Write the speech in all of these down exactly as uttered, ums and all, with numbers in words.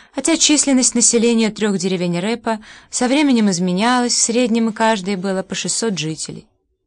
хотя численность населения трех деревень Рэпа со временем изменялась, в среднем каждой было по шестьсот жителей.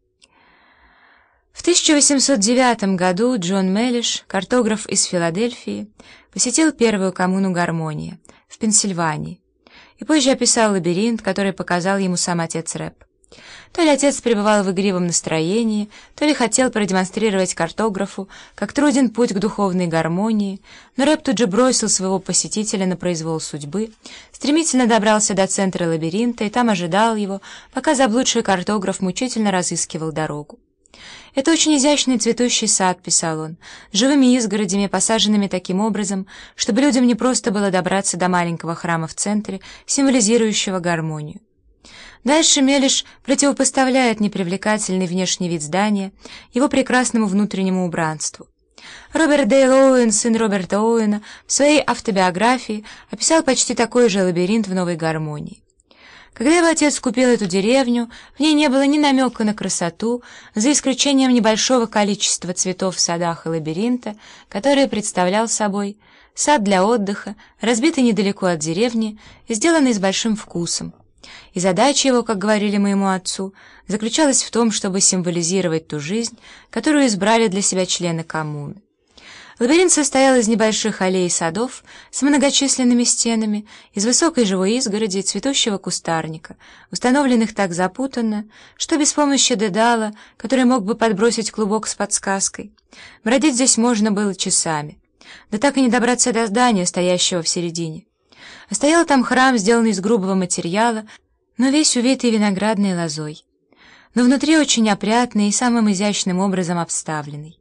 В тысяча восемьсот девятом году Джон Меллиш, картограф из Филадельфии, посетил первую коммуну Гармония в Пенсильвании и позже описал лабиринт, который показал ему сам отец Рэп. То ли отец пребывал в игривом настроении, то ли хотел продемонстрировать картографу, как труден путь к духовной гармонии, но Рэп тут же бросил своего посетителя на произвол судьбы, стремительно добрался до центра лабиринта и там ожидал его, пока заблудший картограф мучительно разыскивал дорогу. «Это очень изящный цветущий сад», — писал он, — «с живыми изгородями, посаженными таким образом, чтобы людям не просто было добраться до маленького храма в центре, символизирующего гармонию». Дальше Меллиш противопоставляет непривлекательный внешний вид здания его прекрасному внутреннему убранству. Роберт Дейл Оуэн, сын Роберта Оуэна, в своей автобиографии описал почти такой же лабиринт в Новой Гармонии. Когда его отец купил эту деревню, в ней не было ни намека на красоту, за исключением небольшого количества цветов в садах и лабиринта, который представлял собой сад для отдыха, разбитый недалеко от деревни и сделанный с большим вкусом. И задача его, как говорили моему отцу, заключалась в том, чтобы символизировать ту жизнь, которую избрали для себя члены коммуны. Лабиринт состоял из небольших аллей и садов с многочисленными стенами, из высокой живой изгороди и цветущего кустарника, установленных так запутанно, что без помощи Дедала, который мог бы подбросить клубок с подсказкой, бродить здесь можно было часами, да так и не добраться до здания, стоящего в середине. А стоял там храм, сделанный из грубого материала, но весь увитый виноградной лозой, но внутри очень опрятный и самым изящным образом обставленный.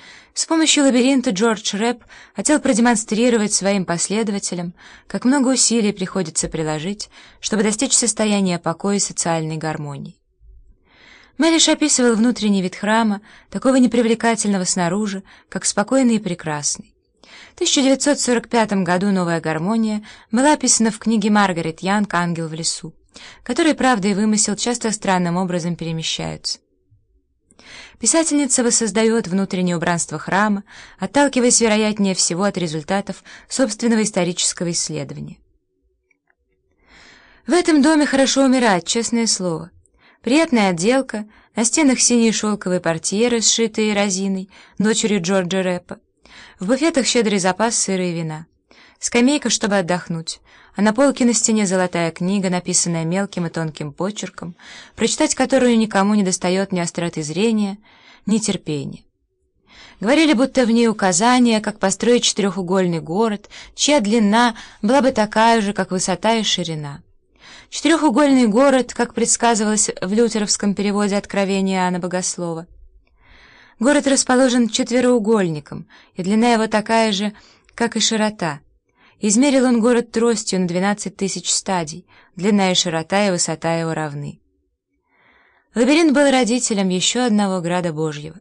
С помощью лабиринта Джордж Рэп хотел продемонстрировать своим последователям, как много усилий приходится приложить, чтобы достичь состояния покоя и социальной гармонии. Меллиш описывал внутренний вид храма, такого непривлекательного снаружи, как спокойный и прекрасный. В тысяча девятьсот сорок пятом году «Новая гармония» была описана в книге Маргарет Янг «Ангел в лесу», которые правда и вымысел часто странным образом перемещаются. Писательница воссоздает внутреннее убранство храма, отталкиваясь, вероятнее всего, от результатов собственного исторического исследования. В этом доме хорошо умирать, честное слово. Приятная отделка, на стенах синие шелковые портьеры, сшитые Розиной, дочерью Джорджа Рэпа. В буфетах щедрый запас сыра и вина. Скамейка, чтобы отдохнуть, а на полке на стене золотая книга, написанная мелким и тонким почерком, прочитать которую никому не достает ни остроты зрения, ни терпения. Говорили, будто в ней указания, как построить четырехугольный город, чья длина была бы такая же, как высота и ширина. Четырехугольный город, как предсказывалось в лютеровском переводе Откровения Иоанна Богослова. Город расположен четвероугольником, и длина его такая же, как и широта. Измерил он город тростью на двенадцать тысяч стадий, длина и широта и высота его равны. Лабиринт был родителем еще одного града Божьего.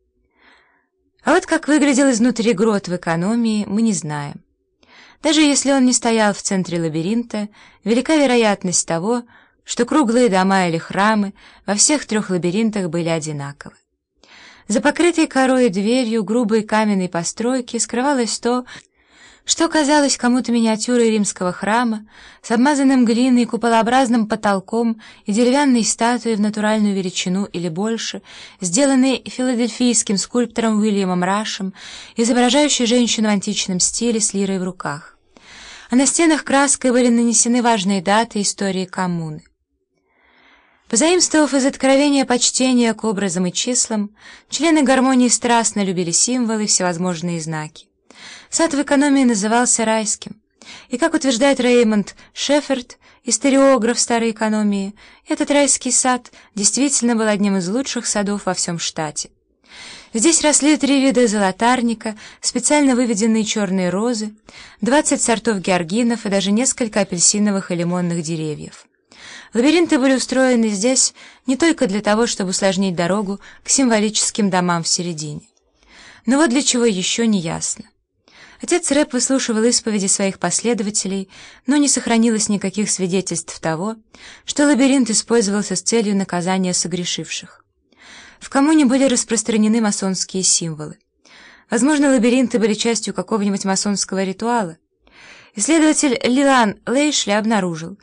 А вот как выглядел изнутри грот в экономии, мы не знаем. Даже если он не стоял в центре лабиринта, велика вероятность того, что круглые дома или храмы во всех трех лабиринтах были одинаковы. За покрытой корой дверью грубой каменной постройки скрывалось то, что казалось кому-то миниатюрой римского храма с обмазанным глиной куполообразным потолком и деревянной статуей в натуральную величину или больше, сделанной филадельфийским скульптором Уильямом Рашем, изображающей женщину в античном стиле с лирой в руках. А на стенах краской были нанесены важные даты истории коммуны. Позаимствовав из Откровения почтения к образам и числам, члены гармонии страстно любили символы и всевозможные знаки. Сад в экономии назывался райским, и, как утверждает Реймонд Шеферд, историограф старой экономии, этот райский сад действительно был одним из лучших садов во всем штате. Здесь росли три вида золотарника, специально выведенные черные розы, двадцать сортов георгинов и даже несколько апельсиновых и лимонных деревьев. Лабиринты были устроены здесь не только для того, чтобы усложнить дорогу к символическим домам в середине. Но вот для чего еще не ясно. Отец Рэп выслушивал исповеди своих последователей, но не сохранилось никаких свидетельств того, что лабиринт использовался с целью наказания согрешивших. В коммуне были распространены масонские символы. Возможно, лабиринты были частью какого-нибудь масонского ритуала. Исследователь Лилан Лейшли обнаружил,